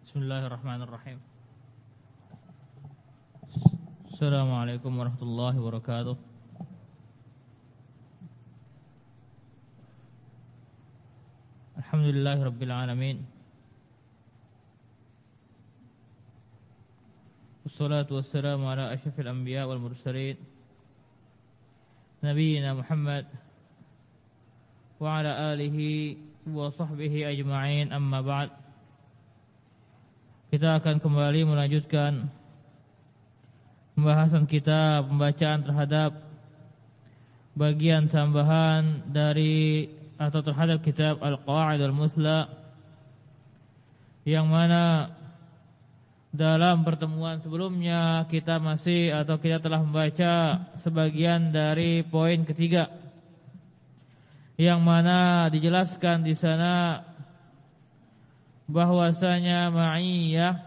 Bismillahirrahmanirrahim. Assalamualaikum warahmatullahi wabarakatuh. Alhamdulillahirabbil alamin. Wassalatu wassalamu ala asyrafil anbiya wal mursalin nabiyina Muhammad wa ala alihi wa sahbihi ajma'in, amma ba'd. Kita akan kembali melanjutkan pembahasan kita, pembacaan terhadap bagian tambahan dari atau terhadap kitab Al-Qawaidul Musla, yang mana dalam pertemuan sebelumnya kita telah membaca sebagian dari poin ketiga, yang mana dijelaskan di sana bahwasanya ma'iyah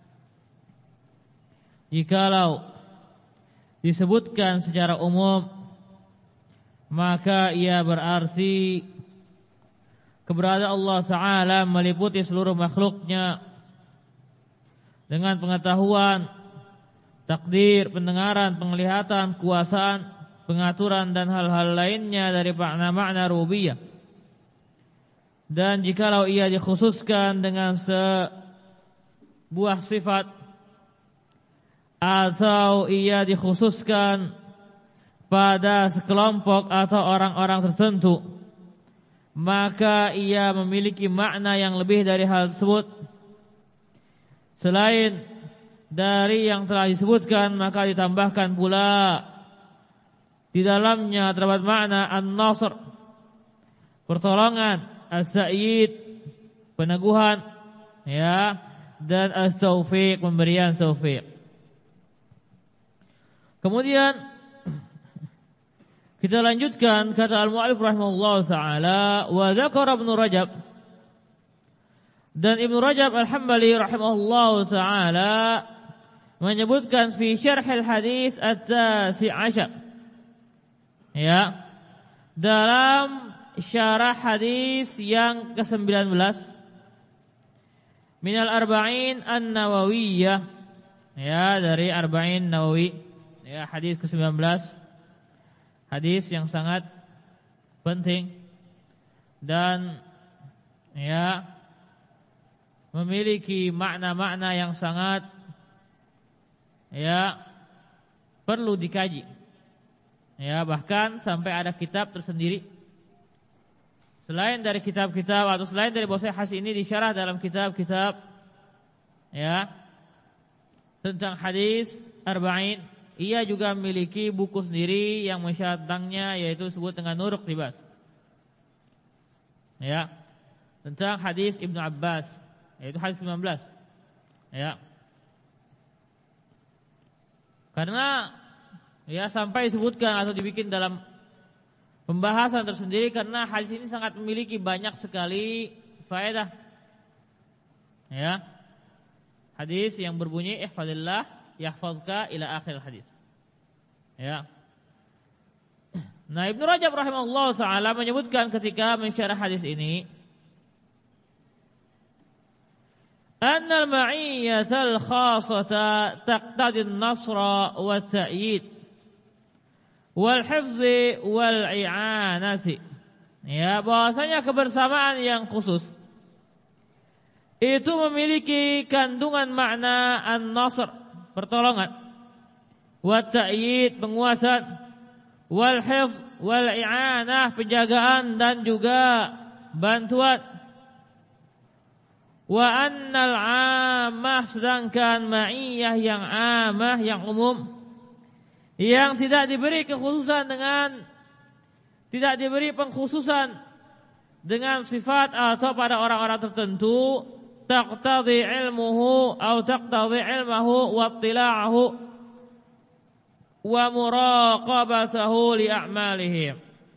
jikalau disebutkan secara umum maka ia berarti keberadaan Allah Ta'ala meliputi seluruh makhluknya dengan pengetahuan, takdir, pendengaran, penglihatan, kuasaan, pengaturan dan hal-hal lainnya dari makna-makna rububiyah. Dan jikalau ia dikhususkan dengan sebuah sifat atau ia dikhususkan pada sekelompok atau orang-orang tertentu, maka ia memiliki makna yang lebih dari hal tersebut. Selain dari yang telah disebutkan, maka ditambahkan pula di dalamnya terdapat makna an-nasr, pertolongan, as-sa'id, peneguhan, ya, dan as-taufiq, pemberian taufiq. Kemudian kita lanjutkan, kata al-mu'allif rahimahullah ta'ala, wa dzakara Ibnu Rajab, dan Ibnu Rajab al-Hambali rahimahullah ta'ala menyebutkan fi syarhil hadis at-tasi' asyar, ya, dalam syarah hadis yang ke-19 minal arba'in an-nawawiyah, ya, dari arba'in Nawawi, ya, hadis ke-19, hadis yang sangat penting dan ya memiliki makna-makna yang sangat ya perlu dikaji, ya, bahkan sampai ada kitab tersendiri selain dari kitab-kitab atau selain dari bahasa hadis ini disyarah dalam kitab-kitab, ya, tentang hadis arba'in. Ia juga memiliki buku sendiri yang mensyarah tentangnya, yaitu disebut dengan Nurul Iqtibas, ya, tentang hadis Ibnu Abbas, yaitu hadis 19, ya. Karena ya sampai disebutkan atau dibikin dalam pembahasan tersendiri karena hadis ini sangat memiliki banyak sekali faedah, ya. Hadis yang berbunyi ihfazillah yahfazka ila akhir hadis, ya. Nah, Ibnu Rajab rahimahullah ta'ala menyebutkan ketika mensyarah hadis ini, annal ma'iyyatal khassata taqtadi an-nasra wa ta'yid wal hifzi wal i'anati, ya, bahwasanya kebersamaan yang khusus itu memiliki kandungan makna an-nasr, pertolongan, wa ta'yid, penguasaan, wal hifz wal i'anah, penjagaan dan juga bantuan. Wa annal 'ammah, sedangkan ma'iyah yang 'ammah, yang umum, yang tidak diberi pengkhususan dengan sifat atau pada orang-orang tertentu, taqtadi ilmuhu atau taqtadi ilmahu wa ittila'ahu wa muraqabatahu li a'malihim,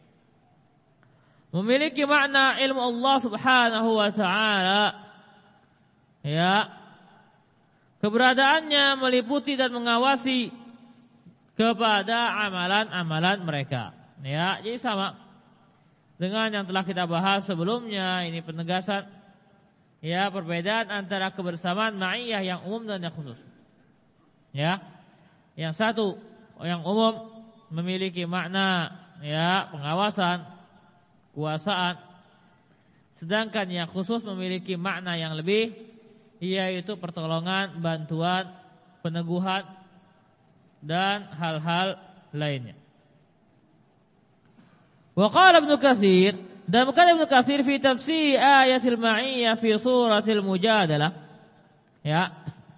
memiliki makna ilmu Allah Subhanahu wa ta'ala, ya, keberadaannya meliputi dan mengawasi kepada amalan-amalan mereka, ya. Jadi sama dengan yang telah kita bahas sebelumnya, ini penegasan Ya, perbedaan antara kebersamaan ma'iyah yang umum dan yang khusus. Ya. Yang satu yang umum memiliki makna ya pengawasan, kuasaan. Sedangkan yang khusus memiliki makna yang lebih, yaitu pertolongan, bantuan, peneguhan dan hal-hal lainnya. Wa qala Ibnu Katsir, dan berkata Ibnu Katsir fi tafsir ayatil ma'iyyah fi suratil Mujadalah. Ya.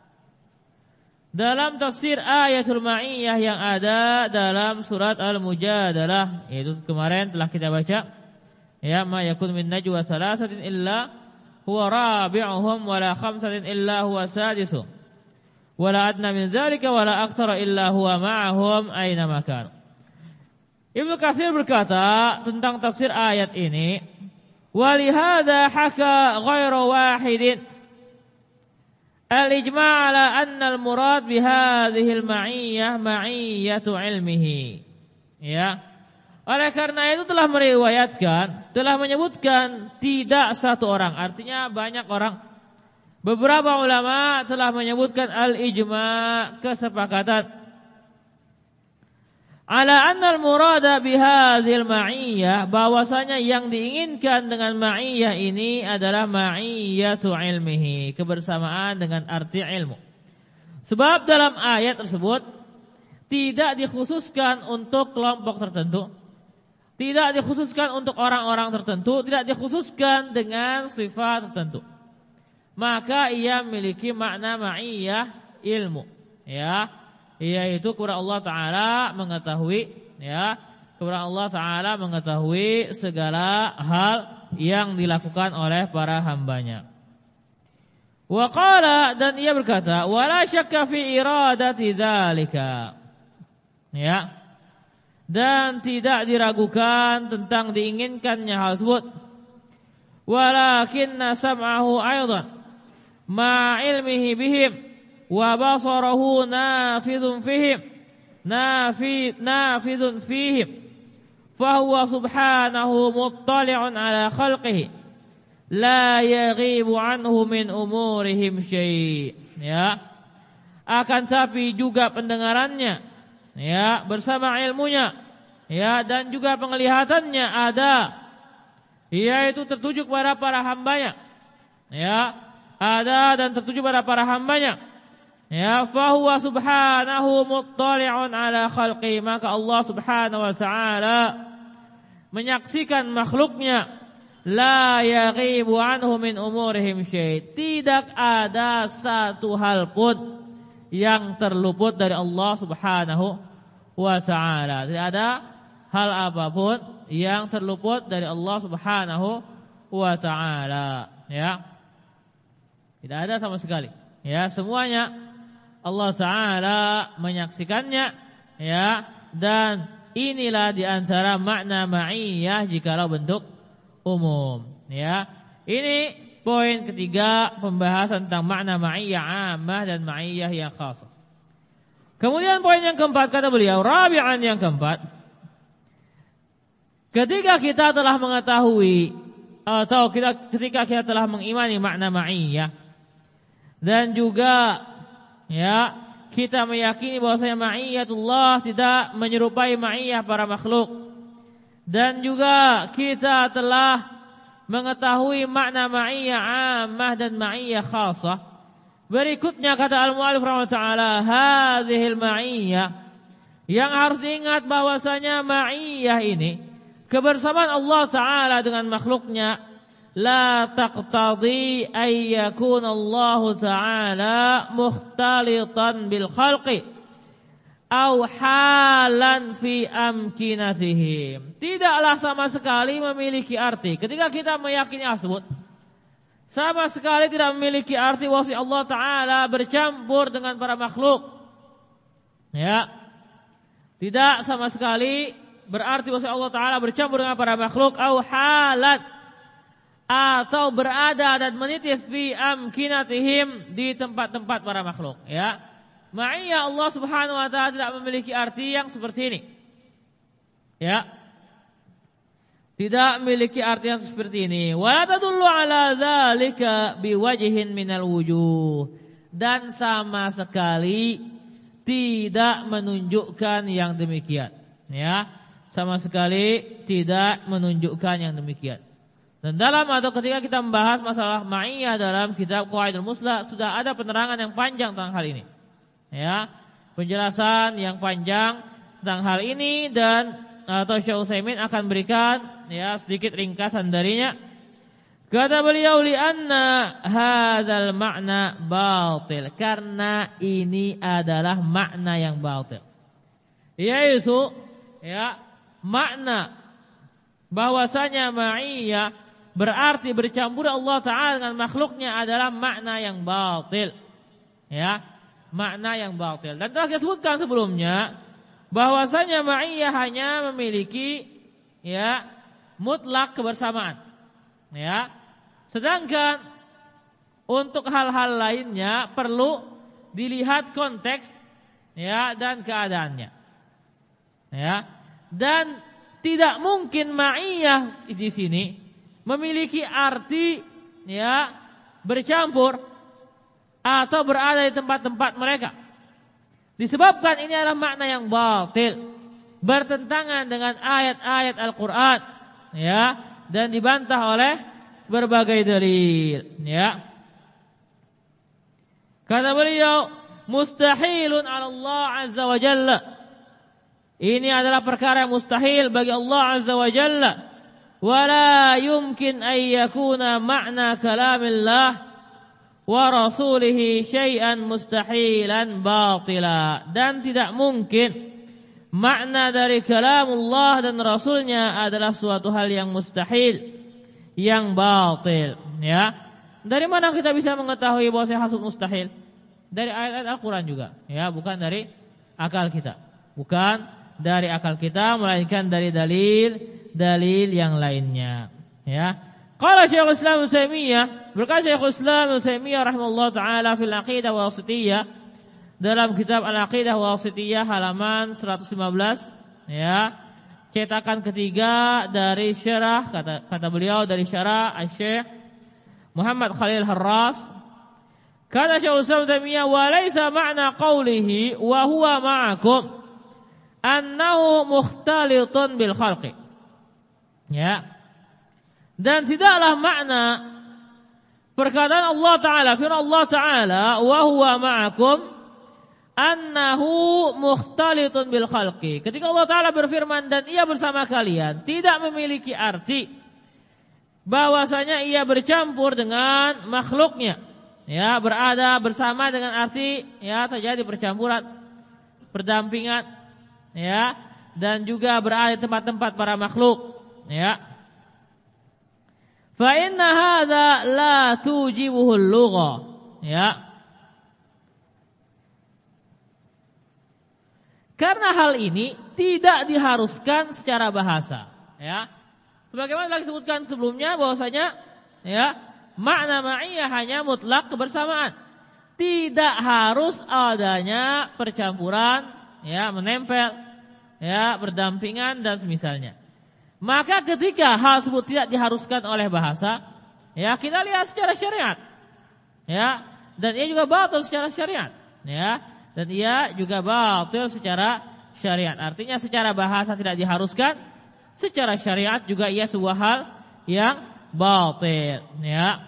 Dalam tafsir ayatul ma'iyyah yang ada dalam surat Al-Mujadalah, itu kemarin telah kita baca. Ya, ma yakun min najwa thalathatin illa huwa rabi'uhum wala khamsatin illa huwa sadisuhum wala adna min dzalika wala aktsara illa huwa ma'ahum aina ma kanu. Ibnu Katsir berkata tentang tafsir ayat ini, wa lihadza haka ghairu wahidin al-ijma' ala anna al-murad bi hadhihi al-ma'iyyah ma'iyyatu ilmihi. Ya. Oleh karena itu telah meriwayatkan, telah menyebutkan tidak satu orang, artinya banyak orang. Beberapa ulama telah menyebutkan al-ijma', kesepakatan. Ala anna al-murada bihadzal ma'iyyah, bahwasanya yang diinginkan dengan ma'iyyah ini adalah ma'iyyatu ilmihi, kebersamaan dengan arti ilmu. Sebab dalam ayat tersebut tidak dikhususkan untuk kelompok tertentu, tidak dikhususkan untuk orang-orang tertentu, tidak dikhususkan dengan sifat tertentu. Maka ia memiliki makna ma'iyyah ilmu, ya, yaitu kepada Allah Ta'ala mengetahui, ya, kepada Allah Ta'ala mengetahui segala hal yang dilakukan oleh para hambanya. Wa qala, dan ia berkata, wala syakka fi iradati dzalika. Ya. Dan tidak diragukan tentang diinginkannya hal tersebut. Walakinna sam'ahu aidan ma ilmihi bihim wa basarahu nafidhun fihim nafidhun fihim fahuwa subhanahu muttali'un ala khalqihi la yaghibu anhu min umurihim syai'. Ya. Akan tapi juga pendengarannya, ya, bersama ilmunya, ya, dan juga penglihatannya ada, yaitu tertuju kepada para hambanya, ya, ada dan tertuju pada para hambanya, ya, fahuwa subhanahu muttali'un ala khalqi, maka Allah subhanahu wa ta'ala menyaksikan makhluknya, la yaghibu anhu min umurihim syai', tidak ada satu hal pun yang terluput dari Allah subhanahu wa ta'ala. Tidak ada hal apapun yang terluput dari Allah subhanahu wa ta'ala. Ya. Tidak ada sama sekali. Ya, semuanya Allah Ta'ala menyaksikannya. Ya. Dan inilah diantara makna ma'iyyah jikalau bentuk umum. Ya. Ini poin ketiga, pembahasan tentang makna ma'iyyah ammah dan ma'iyyah yang khasah. Kemudian poin yang keempat, kata beliau, rabi'an, yang keempat, ketika kita telah mengetahui atau ketika kita telah mengimani makna ma'iyyah dan juga, ya, kita meyakini bahwasanya ma'iyyatullah tidak menyerupai ma'iyyah para makhluk, dan juga kita telah mengetahui makna ma'iyyah ammah dan ma'iyyah khasah. Berikutnya kata al-mu'allif rahimahullah ta'ala, hadhil ma'iyyah, yang harus diingat bahwasanya ma'iyyah ini, kebersamaan Allah Ta'ala dengan makhluknya, la taqtadi ay yakuna Allah Ta'ala mukhtalitan bil khalqi au halan fi amkinatihim. Tidaklah sama sekali memiliki arti, ketika kita meyakini tersebut, sama sekali tidak memiliki arti bahwa Allah Ta'ala bercampur dengan para makhluk. Ya, tidak sama sekali berarti bahwa Allah Ta'ala bercampur dengan para makhluk, au halan, atau berada dan menitis fi amkinatihim, di tempat-tempat para makhluk. Ya. Ma'iyyah Allah subhanahu wa ta'ala tidak memiliki arti yang seperti ini. Ya. tidak memiliki arti yang seperti ini. Wa tadullu ala dzalika biwajhin minal wujuh, dan sama sekali tidak menunjukkan yang demikian. Ya, sama sekali tidak menunjukkan yang demikian. Dan dalam atau ketika kita membahas masalah ma'iyah dalam kitab Qawaidul Muslah sudah ada penerangan yang panjang tentang hal ini. Ya, penjelasan yang panjang tentang hal ini, dan atau Syekh Utsaimin akan berikan ya sedikit ringkasan darinya. Kata beliau, li anna hadzal ma'na batil, karena ini adalah makna yang batil, yaitu ya makna bahwasanya ma'iyah berarti bercampur Allah Ta'ala dengan makhluknya adalah makna yang batil. Ya, makna yang batil. Dan telah kita sebutkan sebelumnya bahwasanya ma'iyah hanya memiliki ya mutlak kebersamaan. Ya. Sedangkan untuk hal-hal lainnya perlu dilihat konteks ya dan keadaannya. Ya. Dan tidak mungkin ma'iyah di sini memiliki arti ya bercampur atau berada di tempat-tempat mereka. Disebabkan ini adalah makna yang batil, bertentangan dengan ayat-ayat Al-Qur'an ya, dan dibantah oleh berbagai dalil ya. Kata beliau, mustahilun 'ala Allah 'azza wa jalla. Ini adalah perkara yang mustahil bagi Allah 'azza wa jalla. Wala yumkin an yakuna ma'na kalamillah wa rasulihi syai'an mustahilan batila, dan tidak mungkin makna dari kalamullah dan rasulnya adalah suatu hal yang mustahil, yang batil ya. Dari mana kita bisa mengetahui bahwa hasud mustahil? Dari ayat-ayat Al-Qur'an juga ya, bukan dari akal kita. Bukan dari akal kita, melainkan dari dalil yang lainnya ya. Qala Syekhul Islam Ibnu Taimiyah, berkata Syekhul Islam Ibnu Taimiyah rahimahullah taala fil Aqidah Wasithiyah, dalam kitab Al-Aqidah Wasithiyah halaman 115 ya, cetakan ketiga dari syarah, kata beliau dari syarah Asy-Syaikh Muhammad Khalil Harras. Kata Syekhul Islam Ibnu Taimiyah, wa laisa ma'na qawlihi wa huwa ma'akum annahu mukhtalitun bil khalqi. Ya. Dan tidaklah makna perkataan Allah Ta'ala, firman Allah Ta'ala, wa huwa ma'akum annahu mukhtalitun bil khalqi. Ketika Allah Ta'ala berfirman dan ia bersama kalian, tidak memiliki arti bahwasanya ia bercampur dengan makhluknya. Ya, berada bersama dengan arti ya terjadi percampuran, perdampingan ya, dan juga berada di tempat-tempat para makhluk ya. Fa inna hadza la tujibuhu al-lughah ya. Karena hal ini tidak diharuskan secara bahasa ya. Sebagaimana telah disebutkan sebelumnya bahwasanya ya makna ma'iyah hanya mutlak kebersamaan. Tidak harus adanya percampuran ya, menempel ya, berdampingan dan semisalnya. Maka ketika hal tersebut tidak diharuskan oleh bahasa, ya kita lihat secara syariat, ya, dan ia juga batil secara syariat, ya, dan ia juga batil secara syariat. Artinya secara bahasa tidak diharuskan, secara syariat juga ia sebuah hal yang batil, ya.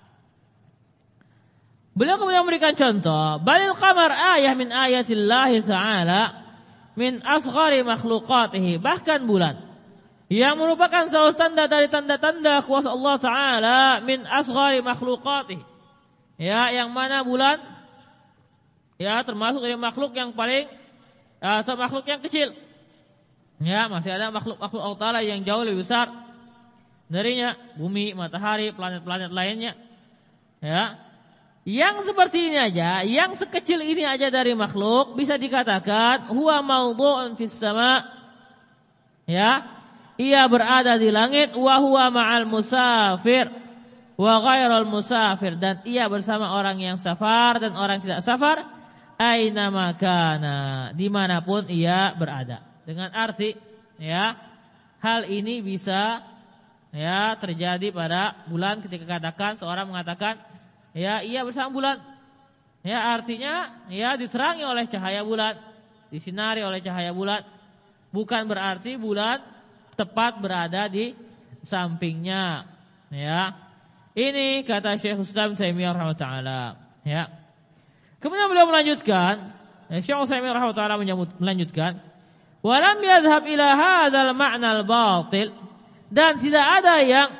Beliau kemudian memberikan contoh, balil qamar ayah min ayatillahi ta'ala min asghari makhluqatihi, bahkan bulan yang merupakan salah tanda dari tanda-tanda kuasa Allah Ta'ala min asghari makhluqatih. Ya, yang mana bulan ya termasuk dari makhluk yang paling atau makhluk yang kecil. Ya, masih ada makhluk-makhluk Allah Ta'ala yang jauh lebih besar darinya, bumi, matahari, planet-planet lainnya. Ya. Yang seperti ini aja, yang sekecil ini aja dari makhluk bisa dikatakan huwa mawdu'un fis sama. Ya. Ia berada di langit, wa huwa ma'al musafir wa ghairal musafir, dan ia bersama orang yang safar dan orang tidak safar, aina makana, dimanapun ia berada. Dengan arti ya hal ini bisa ya terjadi pada bulan ketika katakan seorang mengatakan ya ia bersama bulan. Ya artinya ya diterangi oleh cahaya bulan, disinari oleh cahaya bulan. Bukan berarti bulan tepat berada di sampingnya. Ya. Ini kata Syekh Islam Taimiyah rahimahullah. Ya. Kemudian beliau melanjutkan, Syekh Taimiyah rahimahullah melanjutkan, "Wa lam yadhhab ila hadzal ma'na al-batil." Dan tidak ada yang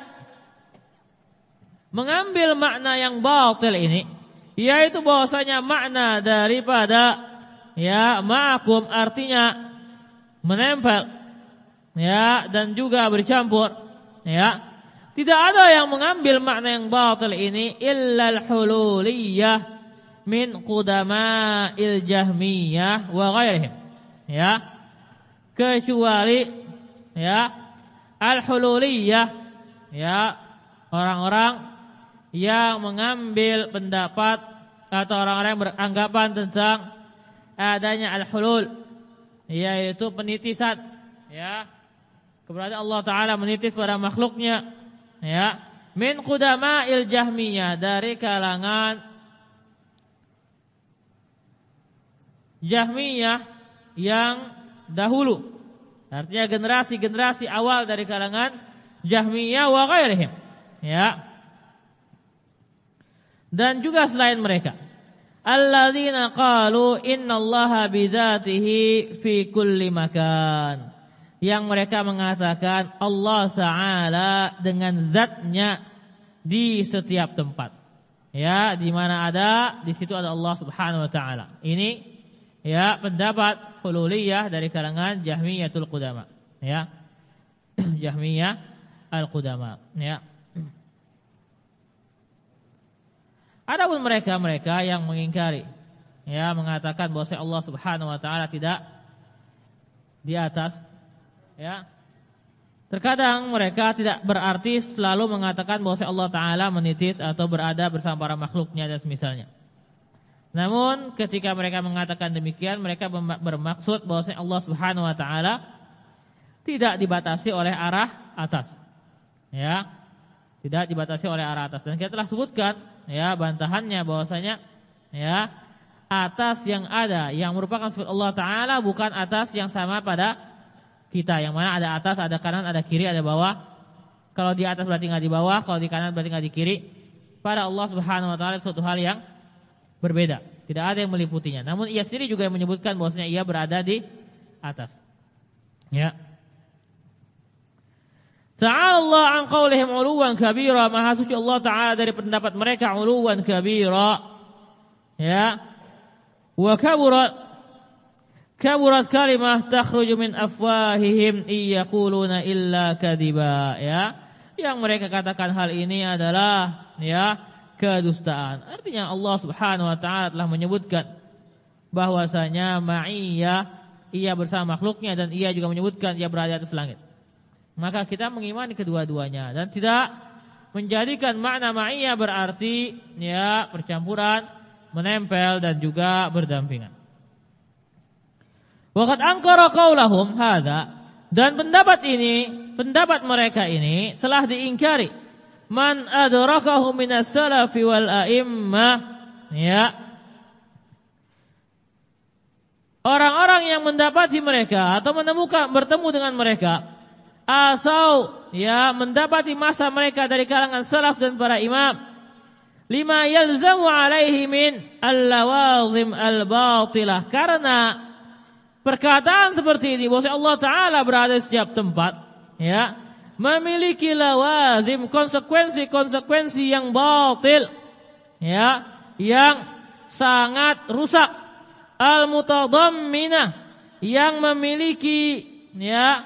mengambil makna yang batil ini, yaitu bahwasanya makna daripada ya ma'akum artinya menempel ya dan juga bercampur ya. Tidak ada yang mengambil makna yang batil ini illa al-hululiyah min qudama'il jahmiyah wa ghairihim. Ya. Kecuali ya al-hululiyah ya orang-orang yang mengambil pendapat atau orang-orang yang beranggapan tentang adanya al-hulul, yaitu penitisan ya keberadaan Allah Ta'ala menitis pada makhluknya ya min qudama'il jahmiyah dari kalangan jahmiyah yang dahulu, artinya generasi-generasi awal dari kalangan jahmiyah wa ghairihim ya, dan juga selain mereka alladzina qalu innallaha bidzatihi fi kulli makan, yang mereka mengatakan Allah Ta'ala dengan zatnya di setiap tempat. Ya, di mana ada, di situ ada Allah Subhanahu wa taala. Ini ya pendapat hululiyah dari kalangan Jahmiyatul Qudama. Ya. Jahmiyah Al-Qudama, ya. Adapun mereka yang mengingkari ya mengatakan bahwa Allah Subhanahu wa taala tidak di atas. Ya, terkadang mereka tidak berarti selalu mengatakan bahwa Allah Ta'ala menitis atau berada bersama para makhluknya dan semisalnya. Namun ketika mereka mengatakan demikian, mereka bermaksud bahwa Allah Subhanahu Wa Ta'ala tidak dibatasi oleh arah atas. Ya, tidak dibatasi oleh arah atas. Dan kita telah sebutkan ya bantahannya bahwasanya ya atas yang ada yang merupakan sifat Allah Ta'ala bukan atas yang sama pada kita, yang mana ada atas, ada kanan, ada kiri, ada bawah. Kalau di atas berarti nggak di bawah, kalau di kanan berarti nggak di kiri. Pada Allah Subhanahu wa taala suatu hal yang berbeda. Tidak ada yang meliputinya. Namun ia sendiri juga yang menyebutkan bahwasanya ia berada di atas. Ya. Ta'ala Allah an qaulihim 'uluwan kabira, maha suci Allah Ta'ala dari pendapat mereka 'uluwan kabira. Ya. Wa kaburat kalimah takhruju min afwahihim iyaquluna illa kadiba, ya. Yang mereka katakan hal ini adalah ya kedustaan. Artinya Allah Subhanahu wa taala telah menyebutkan bahwasanya ma'iyah, ia bersama makhluknya, dan ia juga menyebutkan ia berada di atas langit. Maka kita mengimani kedua-duanya dan tidak menjadikan makna ma'iyah berarti ya percampuran, menempel dan juga berdampingan. Waqad angkara qaulahum hadza, dan pendapat mereka ini telah diingkari man adrakahu minas salafi wal a'immah, ya. Orang-orang yang mendapati mereka atau bertemu dengan mereka atau ya mendapati masa mereka dari kalangan salaf dan para imam, lima yalzamu alaihi min al-lawazim al-batilah, karena perkataan seperti ini bahwa Allah Ta'ala berada di setiap tempat ya memiliki lawazim, konsekuensi yang batil ya, yang sangat rusak, al-mutadamminah, yang memiliki ya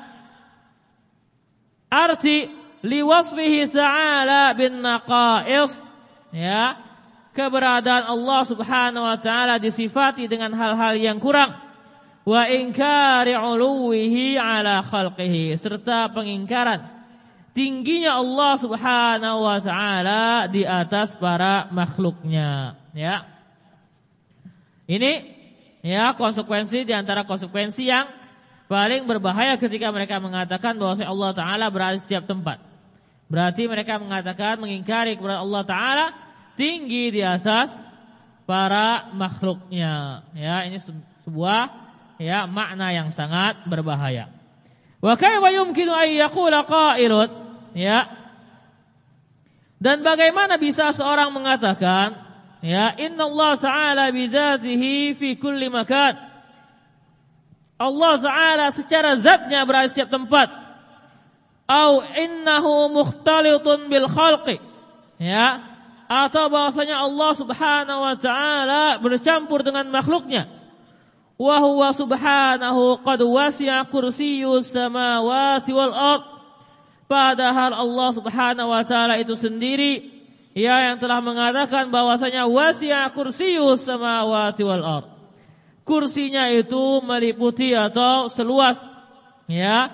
arti liwasfihi ta'ala bin naqais, ya keberadaan Allah Subhanahu wa taala disifati dengan hal-hal yang kurang, wa inkari 'uluwihi 'ala khalqihi, serta pengingkaran tingginya Allah Subhanahu wa taala di atas para makhluknya, ya. Ini ya konsekuensi di antara konsekuensi yang paling berbahaya ketika mereka mengatakan bahwa Allah Ta'ala berada di setiap tempat. Berarti mereka mengatakan mengingkari kepada Allah Ta'ala tinggi di atas para makhluknya. Ya, ini sebuah ya makna yang sangat berbahaya. Wa kaifa yumkinu an yaqula qailun, ya. Dan bagaimana bisa seorang mengatakan, ya, inna Allah Ta'ala bidzatihi fi kulli makan. Allah Ta'ala secara zatnya berada di setiap tempat. Au innahu mukhtalitun bil khalqi, ya, atau bahwasanya Allah Subhanahu wa Ta'ala bercampur dengan makhluknya. Wa huwa subhanahu qad wasi'a kursiyyus samawati wal ard. Padahal Allah Subhanahu wa Ta'ala itu sendiri ya yang telah mengatakan bahwasanya wasi'a kursiyyus samawati wal ard. Kursinya itu meliputi atau seluas ya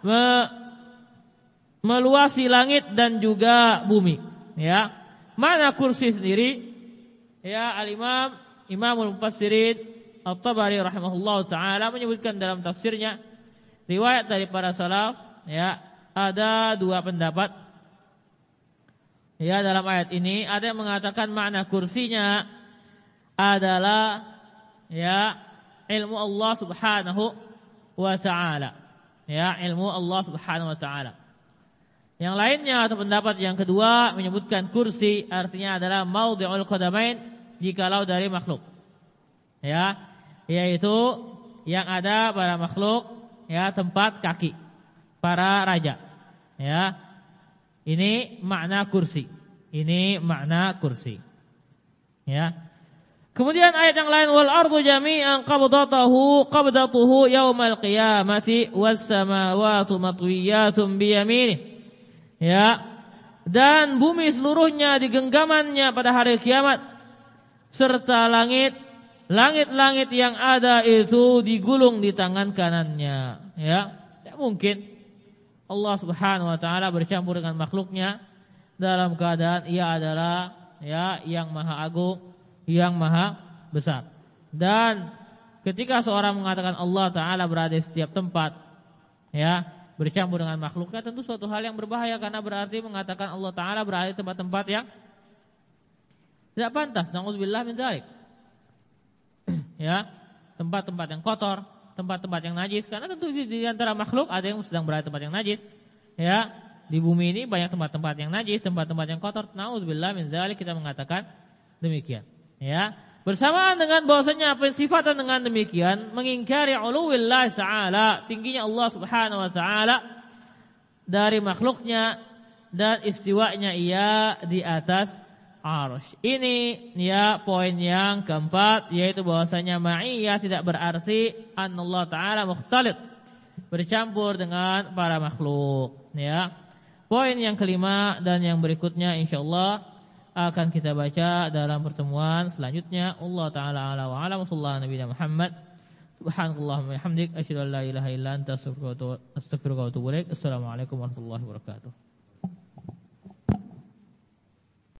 meluasi langit dan juga bumi, ya. Mana kursi sendiri? Ya, Imamul Mufassirin At-Tabari rahimahullahu taala menyebutkan dalam tafsirnya riwayat dari para salaf, ya, ada dua pendapat. Ya, dalam ayat ini ada yang mengatakan makna kursinya adalah ya ilmu Allah Subhanahu wa taala. Ya, ilmu Allah Subhanahu wa taala. Yang lainnya atau pendapat yang kedua menyebutkan kursi artinya adalah maudhi'ul qadamain jikalau dari makhluk. Ya, yaitu yang ada pada makhluk ya tempat kaki para raja. Ya. Ini makna kursi. Ini makna kursi. Ya. Kemudian ayat yang lain wal ardu jami'an qabdatuhu yaumal qiyamati was samawati matwiyatun bi yaminih. Ya, dan bumi seluruhnya di genggamannya pada hari kiamat, serta langit-langit yang ada itu digulung di tangan kanannya. Ya, tidak mungkin Allah Subhanahu wa taala bercampur dengan makhluknya dalam keadaan ia adalah ya yang maha agung, yang maha besar. Dan ketika seorang mengatakan Allah Ta'ala berada di setiap tempat, ya, bercampur dengan makhluknya, tentu suatu hal yang berbahaya, karena berarti mengatakan Allah Ta'ala berada di tempat-tempat yang tidak pantas. Na'udzubillah min dzalik. Ya, tempat-tempat yang kotor, tempat-tempat yang najis, karena tentu di antara makhluk ada yang sedang berada di tempat yang najis. Ya, di bumi ini banyak tempat-tempat yang najis, tempat-tempat yang kotor. Na'udzubillah min dzalik, kita mengatakan demikian. Ya, bersamaan dengan bahwasanya pensifatan dengan demikian mengingkari uluwillah ta'ala, tingginya Allah Subhanahu wa taala dari makhluknya dan istiwanya ia di atas arsy. Ini ya poin yang keempat, yaitu bahwasanya ma'iyah tidak berarti Allah Ta'ala mukhtalit, bercampur dengan para makhluk. Ya. Poin yang kelima dan yang berikutnya insyaallah akan kita baca dalam pertemuan selanjutnya. Allah Ta'ala ala wa ala sallallahu nabiyina Muhammad. Subhanallahumma wa bihamdik asyhadu an la ilaha illa anta astaghfiruka wa atubu ilaik. Assalamualaikum warahmatullahi wabarakatuh.